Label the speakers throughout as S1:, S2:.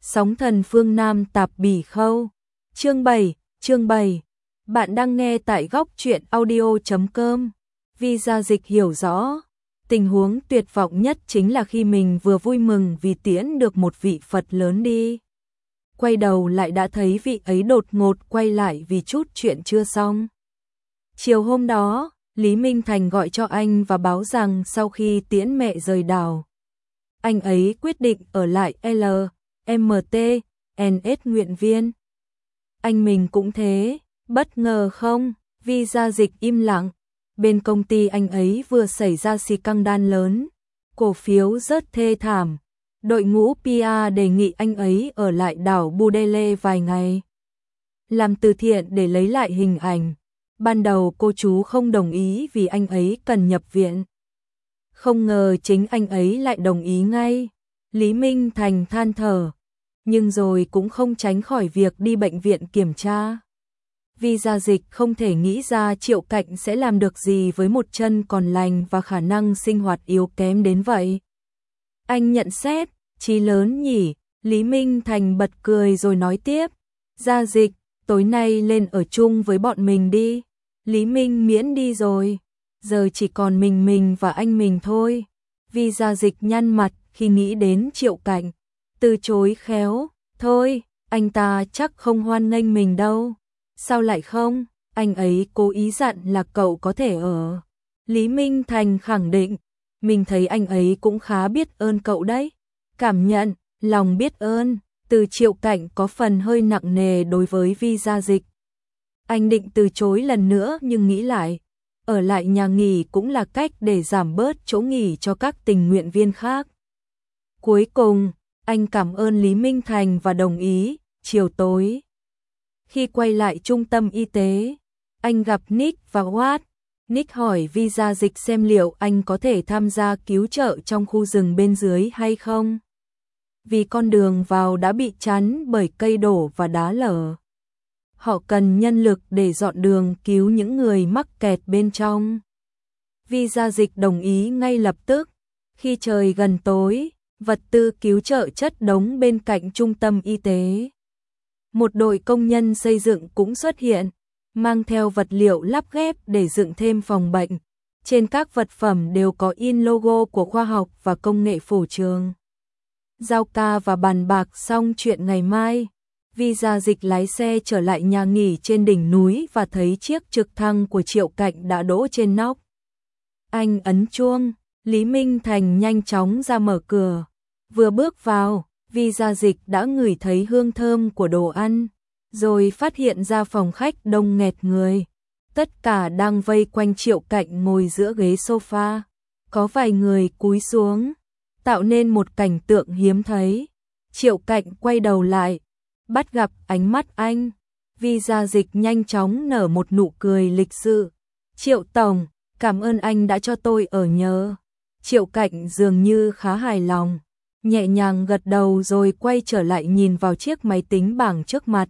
S1: Sóng thần phương Nam tạp bỉ khâu. Chương 7. Bạn đang nghe tại góc truyện audio.com. Visa Dịch hiểu rõ. Tình huống tuyệt vọng nhất chính là khi mình vừa vui mừng vì tiễn được một vị Phật lớn đi. Quay đầu lại đã thấy vị ấy đột ngột quay lại vì chút chuyện chưa xong. Chiều hôm đó, Lý Minh Thành gọi cho anh và báo rằng sau khi tiễn mẹ rời đảo, anh ấy quyết định ở lại LMT nguyện viên. Anh mình cũng thế, bất ngờ không? Visa Dịch im lặng. Bên công ty anh ấy vừa xảy ra scandal lớn, cổ phiếu rớt thê thảm. Đội ngũ PR đề nghị anh ấy ở lại đảo Budele vài ngày, làm từ thiện để lấy lại hình ảnh. Ban đầu cô chú không đồng ý vì anh ấy cần nhập viện. Không ngờ chính anh ấy lại đồng ý ngay. Lý Minh Thành than thở, nhưng rồi cũng không tránh khỏi việc đi bệnh viện kiểm tra. Visa Dịch không thể nghĩ ra Triệu Cạnh sẽ làm được gì với một chân còn lành và khả năng sinh hoạt yếu kém đến vậy. Anh nhận xét, chí lớn nhỉ. Lý Minh Thành bật cười rồi nói tiếp, Gia Dịch, tối nay lên ở chung với bọn mình đi. Lý Minh Miễn đi rồi, giờ chỉ còn mình và anh mình thôi. Visa Dịch nhăn mặt khi nghĩ đến Triệu Cạnh, từ chối khéo, thôi, anh ta chắc không hoan nghênh mình đâu. Sao lại không? Anh ấy cố ý dặn là cậu có thể ở. Lý Minh Thành khẳng định, mình thấy anh ấy cũng khá biết ơn cậu đấy. Cảm nhận, lòng biết ơn, từ Triệu Cạnh có phần hơi nặng nề đối với Visa Dịch. Anh định từ chối lần nữa nhưng nghĩ lại, ở lại nhà nghỉ cũng là cách để giảm bớt chỗ nghỉ cho các tình nguyện viên khác. Cuối cùng, anh cảm ơn Lý Minh Thành và đồng ý. Chiều tối, khi quay lại trung tâm y tế, anh gặp Nick và Watt. Nick hỏi Visa Dịch xem liệu anh có thể tham gia cứu trợ trong khu rừng bên dưới hay không, vì con đường vào đã bị chắn bởi cây đổ và đá lở. Họ cần nhân lực để dọn đường cứu những người mắc kẹt bên trong. Visa Dịch đồng ý ngay lập tức. Khi trời gần tối, vật tư cứu trợ chất đống bên cạnh trung tâm y tế. Một đội công nhân xây dựng cũng xuất hiện, mang theo vật liệu lắp ghép để dựng thêm phòng bệnh. Trên các vật phẩm đều có in logo của khoa học và công nghệ phổ trường. Giao ca và bàn bạc xong chuyện ngày mai, Visa Dịch lái xe trở lại nhà nghỉ trên đỉnh núi và thấy chiếc trực thăng của Triệu Cạnh đã đỗ trên nóc. Anh ấn chuông, Lý Minh Thành nhanh chóng ra mở cửa. Vừa bước vào, Visa Dịch đã ngửi thấy hương thơm của đồ ăn, rồi phát hiện ra phòng khách đông nghẹt người. Tất cả đang vây quanh Triệu Cạnh ngồi giữa ghế sofa. Có vài người cúi xuống, tạo nên một cảnh tượng hiếm thấy. Triệu Cạnh quay đầu lại, bắt gặp ánh mắt anh. Visa Dịch nhanh chóng nở một nụ cười lịch sự. Triệu Tổng, cảm ơn anh đã cho tôi ở nhờ. Triệu Cạnh dường như khá hài lòng, nhẹ nhàng gật đầu rồi quay trở lại nhìn vào chiếc máy tính bảng trước mặt.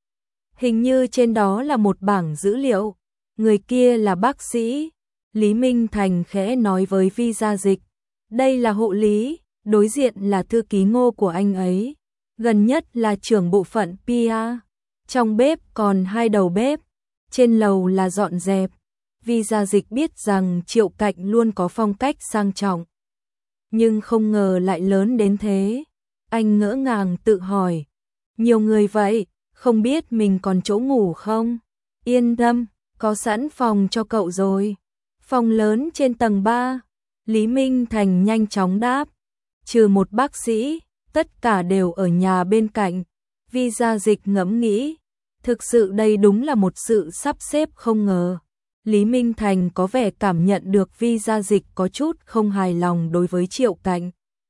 S1: Hình như trên đó là một bảng dữ liệu. Người kia là bác sĩ. Lý Minh Thành khẽ nói với Visa Dịch, đây là hộ lý, đối diện là thư ký Ngô của anh ấy, gần nhất là trưởng bộ phận PR. Trong bếp còn 2 đầu bếp, trên lầu là dọn dẹp. Visa Dịch biết rằng Triệu Cạnh luôn có phong cách sang trọng, nhưng không ngờ lại lớn đến thế. Anh ngỡ ngàng tự hỏi, nhiều người vậy, không biết mình còn chỗ ngủ không? Yên tâm, có sẵn phòng cho cậu rồi. Phòng lớn trên tầng 3. Lý Minh Thành nhanh chóng đáp, trừ một bác sĩ, tất cả đều ở nhà bên cạnh. Visa Dịch ngẫm nghĩ, thực sự đây đúng là một sự sắp xếp không ngờ. Lý Minh Thành có vẻ cảm nhận được Visa Dịch có chút không hài lòng đối với Triệu Cạnh,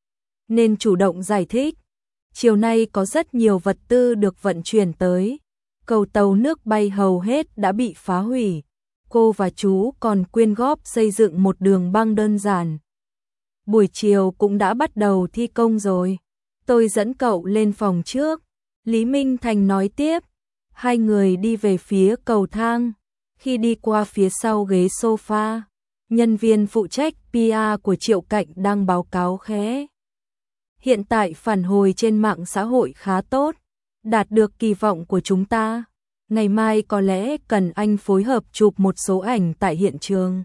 S1: nên chủ động giải thích. Chiều nay có rất nhiều vật tư được vận chuyển tới. Cầu tàu nước bay hầu hết đã bị phá hủy. Cô và chú còn quyên góp xây dựng một đường băng đơn giản. Buổi chiều cũng đã bắt đầu thi công rồi. Tôi dẫn cậu lên phòng trước. Lý Minh Thành nói tiếp. Hai người đi về phía cầu thang. Khi đi qua phía sau ghế sofa, nhân viên phụ trách PR của Triệu Cạnh đang báo cáo khẽ. Hiện tại phản hồi trên mạng xã hội khá tốt, đạt được kỳ vọng của chúng ta. Ngày mai có lẽ cần anh phối hợp chụp một số ảnh tại hiện trường.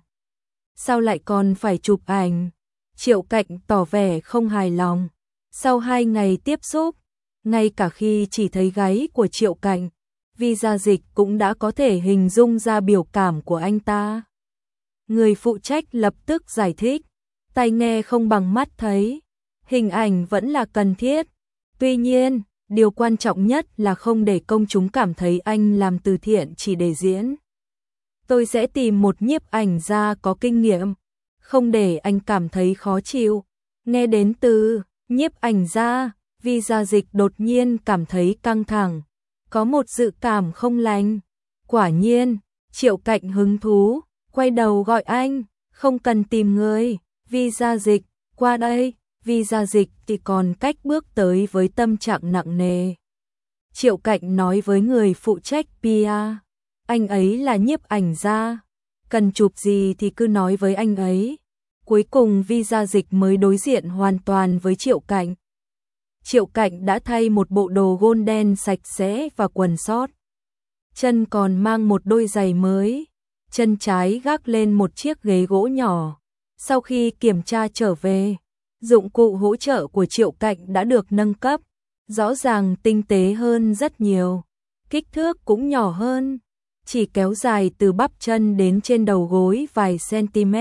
S1: Sao lại còn phải chụp ảnh? Triệu Cạnh tỏ vẻ không hài lòng. Sau 2 ngày tiếp xúc, ngay cả khi chỉ thấy gáy của Triệu Cạnh, Vi Gia Dịch cũng đã có thể hình dung ra biểu cảm của anh ta. Người phụ trách lập tức giải thích, tai nghe không bằng mắt thấy, hình ảnh vẫn là cần thiết. Tuy nhiên, điều quan trọng nhất là không để công chúng cảm thấy anh làm từ thiện chỉ để diễn. Tôi sẽ tìm một nhiếp ảnh gia có kinh nghiệm, không để anh cảm thấy khó chịu. Nghe đến từ nhiếp ảnh gia, Vi Gia Dịch đột nhiên cảm thấy căng thẳng, có một dự cảm không lành. Quả nhiên, Triệu Cạnh hứng thú, quay đầu gọi anh, không cần tìm người, Vi Gia Dịch, qua đây. Vi Gia Dịch thì còn cách bước tới với tâm trạng nặng nề. Triệu Cạnh nói với người phụ trách PR, anh ấy là nhiếp ảnh gia, cần chụp gì thì cứ nói với anh ấy. Cuối cùng Vi Gia Dịch mới đối diện hoàn toàn với Triệu Cạnh. Triệu Cạnh đã thay một bộ đồ gôn đen sạch sẽ và quần sót. Chân còn mang một đôi giày mới, chân trái gác lên một chiếc ghế gỗ nhỏ. Sau khi kiểm tra trở về, dụng cụ hỗ trợ của Triệu Cạnh đã được nâng cấp, rõ ràng tinh tế hơn rất nhiều. Kích thước cũng nhỏ hơn, chỉ kéo dài từ bắp chân đến trên đầu gối vài cm.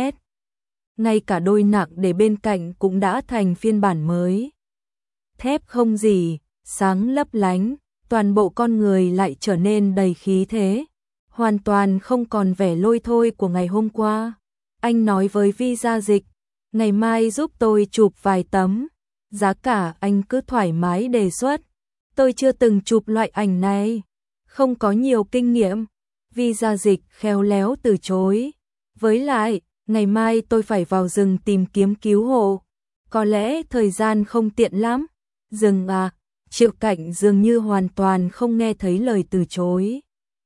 S1: Ngay cả đôi nặng để bên cạnh cũng đã thành phiên bản mới. Thép không gì, sáng lấp lánh, toàn bộ con người lại trở nên đầy khí thế, hoàn toàn không còn vẻ lôi thôi của ngày hôm qua. Anh nói với Vi Gia Dịch, ngày mai giúp tôi chụp vài tấm, giá cả anh cứ thoải mái đề xuất. Tôi chưa từng chụp loại ảnh này, không có nhiều kinh nghiệm. Vi Gia Dịch khéo léo từ chối. Với lại, ngày mai tôi phải vào rừng tìm kiếm cứu hộ, có lẽ thời gian không tiện lắm. Rừng à? Triệu Cạnh dường như hoàn toàn không nghe thấy lời từ chối.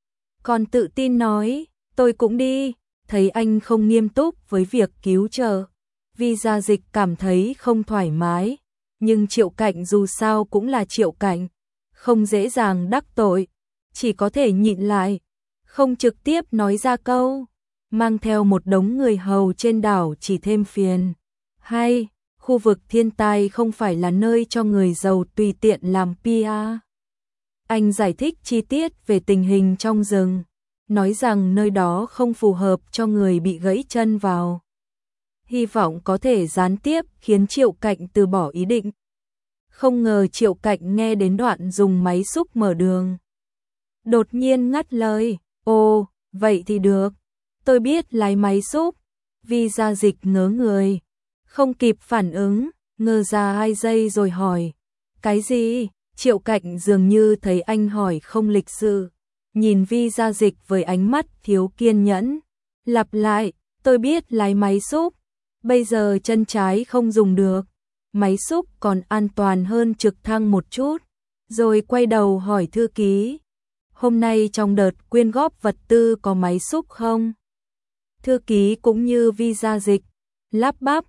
S1: Còn tự tin nói, tôi cũng đi. Thấy anh không nghiêm túc với việc cứu trợ, Vi Gia Dịch cảm thấy không thoải mái. Nhưng Triệu Cạnh dù sao cũng là Triệu Cạnh, không dễ dàng đắc tội, chỉ có thể nhịn lại, không trực tiếp nói ra câu. Mang theo một đống người hầu trên đảo chỉ thêm phiền. Hay, khu vực thiên tai không phải là nơi cho người giàu tùy tiện làm PR. Anh giải thích chi tiết về tình hình trong rừng, nói rằng nơi đó không phù hợp cho người bị gãy chân vào. Hy vọng có thể gián tiếp khiến Triệu Cạnh từ bỏ ý định. Không ngờ Triệu Cạnh nghe đến đoạn dùng máy xúc mở đường, đột nhiên ngắt lời, ồ, vậy thì được, tôi biết lái máy xúc. Vi Gia Dịch ngớ người, không kịp phản ứng, ngơ ra 2 giây rồi hỏi, cái gì? Triệu Cạnh dường như thấy anh hỏi không lịch sự, nhìn Vi Gia Dịch với ánh mắt thiếu kiên nhẫn, lặp lại, tôi biết lái máy xúc, bây giờ chân trái không dùng được, máy xúc còn an toàn hơn trực thăng một chút. Rồi quay đầu hỏi thư ký, hôm nay trong đợt quyên góp vật tư có máy xúc không? Thư ký cũng như Vi Gia Dịch, lắp bắp,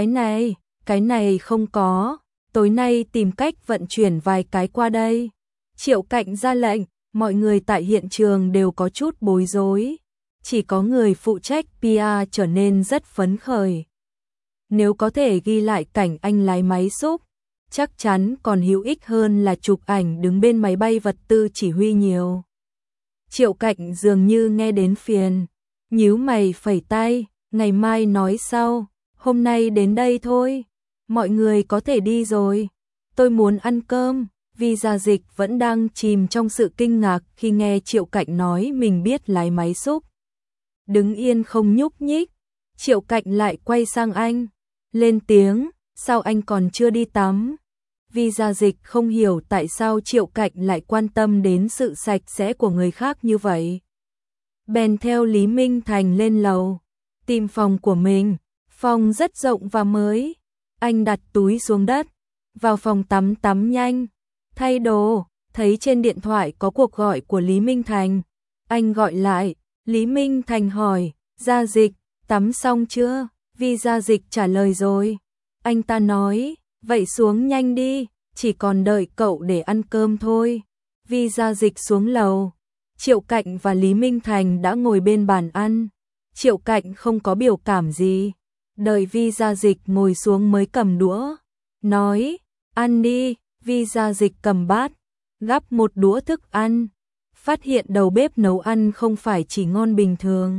S1: cái này không có, tối nay tìm cách vận chuyển vài cái qua đây. Triệu Cạnh ra lệnh, mọi người tại hiện trường đều có chút bối rối, chỉ có người phụ trách PR trở nên rất phấn khởi. Nếu có thể ghi lại cảnh anh lái máy xúc, chắc chắn còn hữu ích hơn là chụp ảnh đứng bên máy bay vật tư chỉ huy nhiều. Triệu Cạnh dường như nghe đến phiền, nhíu mày phẩy tay, ngày mai nói sau, hôm nay đến đây thôi, mọi người có thể đi rồi, tôi muốn ăn cơm. Vi Gia Dịch vẫn đang chìm trong sự kinh ngạc khi nghe Triệu Cạnh nói mình biết lái máy xúc. Đứng yên không nhúc nhích, Triệu Cạnh lại quay sang anh, lên tiếng, sao anh còn chưa đi tắm? Vi Gia Dịch không hiểu tại sao Triệu Cạnh lại quan tâm đến sự sạch sẽ của người khác như vậy. Bèn theo Lý Minh Thành lên lầu, tìm phòng của mình, phòng rất rộng và mới. Anh đặt túi xuống đất, vào phòng tắm nhanh, thay đồ, thấy trên điện thoại có cuộc gọi của Lý Minh Thành. Anh gọi lại, Lý Minh Thành hỏi, Gia Dịch, tắm xong chưa? Vi Gia Dịch trả lời rồi. Anh ta nói, Vậy xuống nhanh đi, chỉ còn đợi cậu để ăn cơm thôi. Vi Gia Dịch xuống lầu. Triệu Cạnh và Lý Minh Thành đã ngồi bên bàn ăn. Triệu Cạnh không có biểu cảm gì. Đợi Vi Gia Dịch ngồi xuống mới cầm đũa. Nói, ăn đi. Vi Gia Dịch cầm bát, gắp một đũa thức ăn. Phát hiện đầu bếp nấu ăn không phải chỉ ngon bình thường.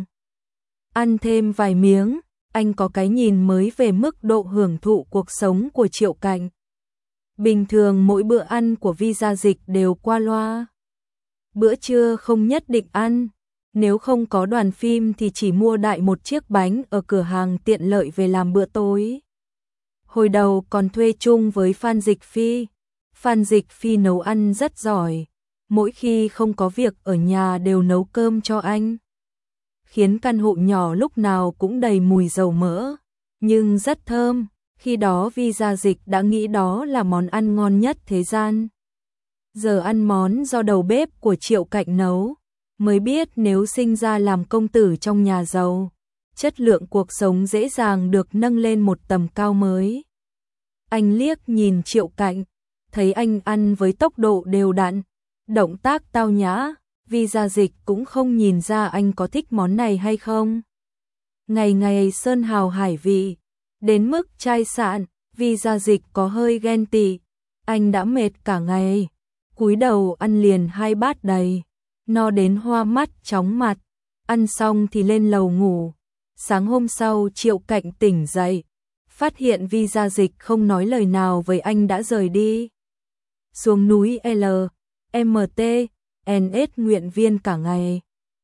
S1: Ăn thêm vài miếng, anh có cái nhìn mới về mức độ hưởng thụ cuộc sống của Triệu Cạnh. Bình thường mỗi bữa ăn của Vi Gia Dịch đều qua loa. Bữa trưa không nhất định ăn, nếu không có đoàn phim thì chỉ mua đại một chiếc bánh ở cửa hàng tiện lợi về làm bữa tối. Hồi đầu còn thuê chung với Phan Dịch Phi. Phan Dịch Phi nấu ăn rất giỏi, mỗi khi không có việc ở nhà đều nấu cơm cho anh. Khiến căn hộ nhỏ lúc nào cũng đầy mùi dầu mỡ, nhưng rất thơm. Khi đó Vi Gia Dịch đã nghĩ đó là món ăn ngon nhất thế gian. Giờ ăn món do đầu bếp của Triệu Cạnh nấu, mới biết nếu sinh ra làm công tử trong nhà giàu, chất lượng cuộc sống dễ dàng được nâng lên một tầm cao mới. Anh liếc nhìn Triệu Cạnh, thấy anh ăn với tốc độ đều đặn, động tác tao nhã, Vi Gia Dịch cũng không nhìn ra anh có thích món này hay không. Ngày ngày sơn hào hải vị, đến mức chai sạn, Vi Gia Dịch có hơi ghen tị. Anh đã mệt cả ngày, cúi đầu ăn liền 2 bát đầy, no đến hoa mắt chóng mặt. Ăn xong thì lên lầu ngủ. Sáng hôm sau Triệu Cạnh tỉnh dậy, phát hiện Vi Gia Dịch không nói lời nào với anh đã rời đi. Xuống núi LMT, NS nguyện viên cả ngày.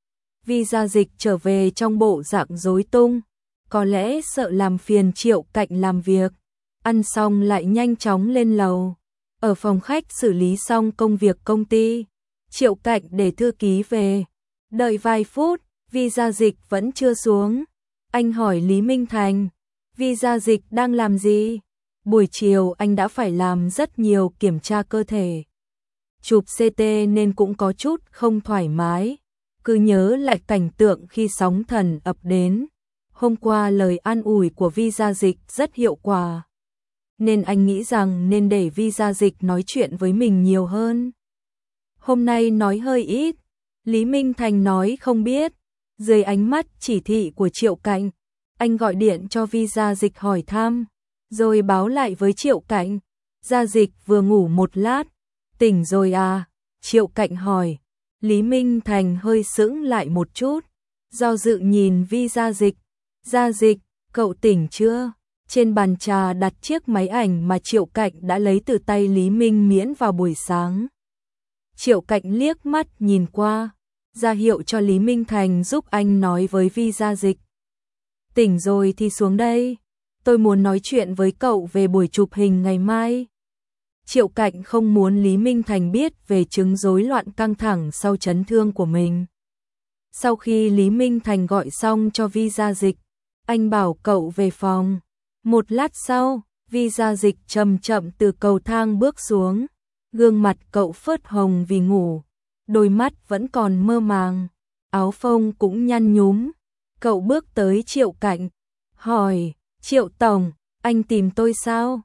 S1: Vi Gia Dịch trở về trong bộ dạng rối tung, có lẽ sợ làm phiền Triệu Cạnh làm việc. Ăn xong lại nhanh chóng lên lầu. Ở phòng khách xử lý xong công việc công ty, Triệu Cạnh để thư ký về. Đợi vài phút, Vi Gia Dịch vẫn chưa xuống. Anh hỏi Lý Minh Thành, Vi Gia Dịch đang làm gì? Buổi chiều anh đã phải làm rất nhiều kiểm tra cơ thể, chụp CT nên cũng có chút không thoải mái. Cứ nhớ lại cảnh tượng khi sóng thần ập đến. Hôm qua lời an ủi của Vi Gia Dịch rất hiệu quả, nên anh nghĩ rằng nên để Vi Gia Dịch nói chuyện với mình nhiều hơn. Hôm nay nói hơi ít, Lý Minh Thành nói không biết. Dưới ánh mắt chỉ thị của Triệu Cạnh, anh gọi điện cho Vi Gia Dịch hỏi thăm, rồi báo lại với Triệu Cạnh. Gia Dịch vừa ngủ một lát, tỉnh rồi à? Triệu Cạnh hỏi. Lý Minh Thành hơi sững lại một chút, do dự nhìn Vi Gia Dịch. Gia Dịch, cậu tỉnh chưa? Trên bàn trà đặt chiếc máy ảnh mà Triệu Cạnh đã lấy từ tay Lý Minh Miễn vào buổi sáng. Triệu Cạnh liếc mắt nhìn qua, ra hiệu cho Lý Minh Thành giúp anh nói với Vi Gia Dịch. Tỉnh rồi thì xuống đây, tôi muốn nói chuyện với cậu về buổi chụp hình ngày mai. Triệu Cạnh không muốn Lý Minh Thành biết về chứng rối loạn căng thẳng sau chấn thương của mình. Sau khi Lý Minh Thành gọi xong cho Vi Gia Dịch, anh bảo cậu về phòng. Một lát sau, Vi Gia Dịch chậm chậm từ cầu thang bước xuống. Gương mặt cậu phớt hồng vì ngủ, đôi mắt vẫn còn mơ màng, áo phông cũng nhăn nhúm. Cậu bước tới Triệu Cạnh, hỏi, Triệu Tổng, anh tìm tôi sao?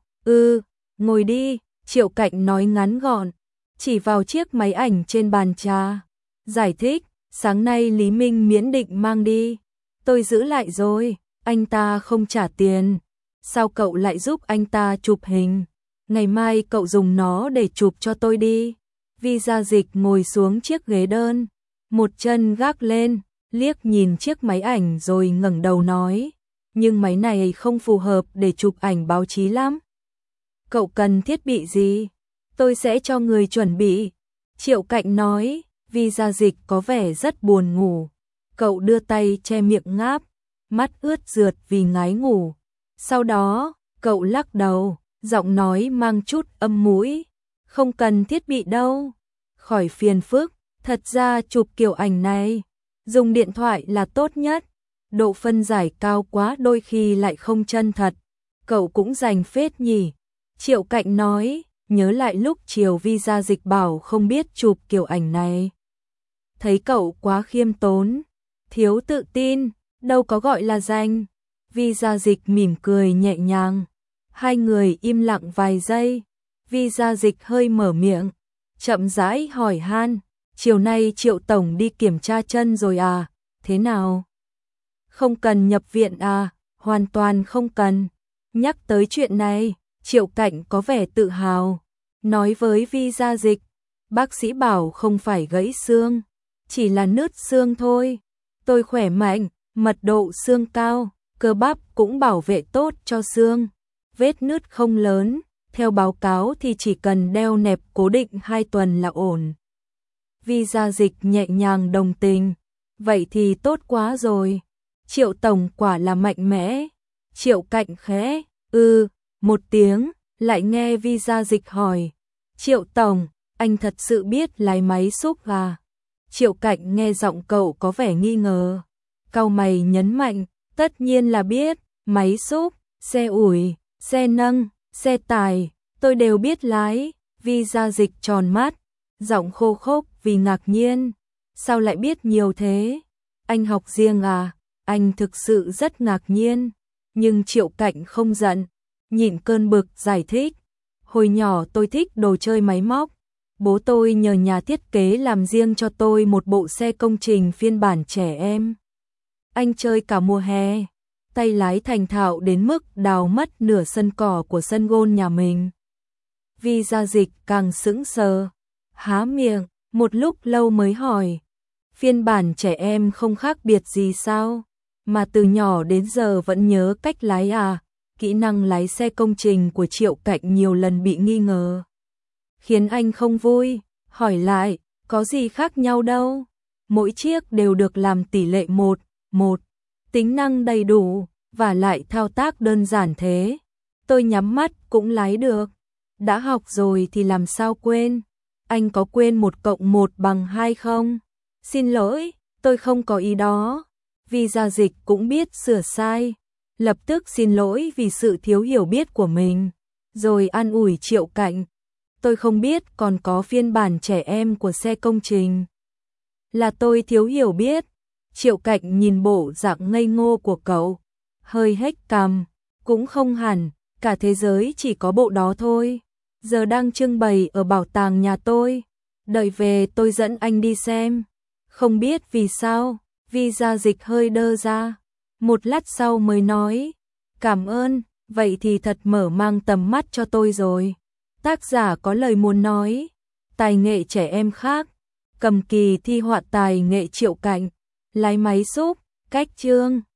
S1: Ngồi đi. Triệu Cạnh nói ngắn gọn, chỉ vào chiếc máy ảnh trên bàn trà. Giải thích, sáng nay Lý Minh Miễn định mang đi, tôi giữ lại rồi, anh ta không trả tiền. Sao cậu lại giúp anh ta chụp hình? Ngày mai cậu dùng nó để chụp cho tôi đi. Vi Gia Dịch ngồi xuống chiếc ghế đơn, một chân gác lên, liếc nhìn chiếc máy ảnh rồi ngẩng đầu nói, nhưng máy này không phù hợp để chụp ảnh báo chí lắm. Cậu cần thiết bị gì? Tôi sẽ cho người chuẩn bị. Triệu Cạnh nói. Vi Gia Dịch có vẻ rất buồn ngủ. Cậu đưa tay che miệng ngáp, mắt ướt rượt vì ngái ngủ. Sau đó, cậu lắc đầu, giọng nói mang chút âm mũi. Không cần thiết bị đâu. Khỏi phiền phức, thật ra chụp kiểu ảnh này, dùng điện thoại là tốt nhất. Độ phân giải cao quá đôi khi lại không chân thật. Cậu cũng rành phết nhỉ? Triệu Cạnh nói, nhớ lại lúc chiều Vi Gia Dịch bảo không biết chụp kiểu ảnh này. Thấy cậu quá khiêm tốn, thiếu tự tin, đâu có gọi là rành. Vi Gia Dịch mỉm cười nhẹ nhàng, Hai người im lặng vài giây, Vi Gia Dịch hơi mở miệng, chậm rãi hỏi han, chiều nay Triệu Tổng đi kiểm tra chân rồi à, thế nào? Không cần nhập viện à, hoàn toàn không cần. Nhắc tới chuyện này, Triệu Cạnh có vẻ tự hào, nói với Vi Gia Dịch, bác sĩ bảo không phải gãy xương, chỉ là nứt xương thôi. Tôi khỏe mạnh, mật độ xương cao, cơ bắp cũng bảo vệ tốt cho xương. Vết nứt không lớn, theo báo cáo thì chỉ cần đeo nẹp cố định 2 tuần là ổn. Vi Gia Dịch nhẹ nhàng đồng tình, vậy thì tốt quá rồi. Triệu Tổng quả là mạnh mẽ. Triệu Cạnh khẽ, một tiếng, lại nghe Vi Gia Dịch hỏi, Triệu Tổng, anh thật sự biết lái máy xúc à? Triệu Cạnh nghe giọng cậu có vẻ nghi ngờ, cau mày nhấn mạnh, tất nhiên là biết, máy xúc, xe ủi, xe nâng, xe tải, tôi đều biết lái. Vi Gia Dịch tròn mắt, giọng khô khốc vì ngạc nhiên, sao lại biết nhiều thế? Anh học riêng à? Anh thực sự rất ngạc nhiên, nhưng Triệu Cạnh không giận, nhịn cơn bực giải thích, hồi nhỏ tôi thích đồ chơi máy móc, bố tôi nhờ nhà thiết kế làm riêng cho tôi một bộ xe công trình phiên bản trẻ em. Anh chơi cả mùa hè, tay lái thành thạo đến mức đào mất nửa sân cỏ của sân golf nhà mình. Vi Gia Dịch càng sững sờ, há miệng, một lúc lâu mới hỏi, phiên bản trẻ em không khác biệt gì sao? Mà từ nhỏ đến giờ vẫn nhớ cách lái à? Kỹ năng lái xe công trình của Triệu Cạnh nhiều lần bị nghi ngờ, khiến anh không vui, hỏi lại, có gì khác nhau đâu? Mỗi chiếc đều được làm tỷ lệ 1:1, tính năng đầy đủ, và lại thao tác đơn giản thế. Tôi nhắm mắt cũng lái được. Đã học rồi thì làm sao quên? Anh có quên 1+1=2 không? Xin lỗi, tôi không có ý đó. Vi Gia Dịch cũng biết sửa sai, lập tức xin lỗi vì sự thiếu hiểu biết của mình, rồi an ủi Triệu Cạnh. Tôi không biết còn có phiên bản trẻ em của xe công trình. Là tôi thiếu hiểu biết. Triệu Cạnh nhìn bộ dạng ngây ngô của cậu, hơi hếch cằm, cũng không hẳn, cả thế giới chỉ có bộ đó thôi. Giờ đang trưng bày ở bảo tàng nhà tôi, đợi về tôi dẫn anh đi xem. Không biết vì sao, Vi Gia Dịch hơi đơ ra, một lát sau mới nói, cảm ơn, vậy thì thật mở mang tầm mắt cho tôi rồi. Tác giả có lời muốn nói, tài nghệ trẻ em khác, cầm kỳ thi họa tài nghệ Triệu Cạnh, lái máy xúc, cách chương.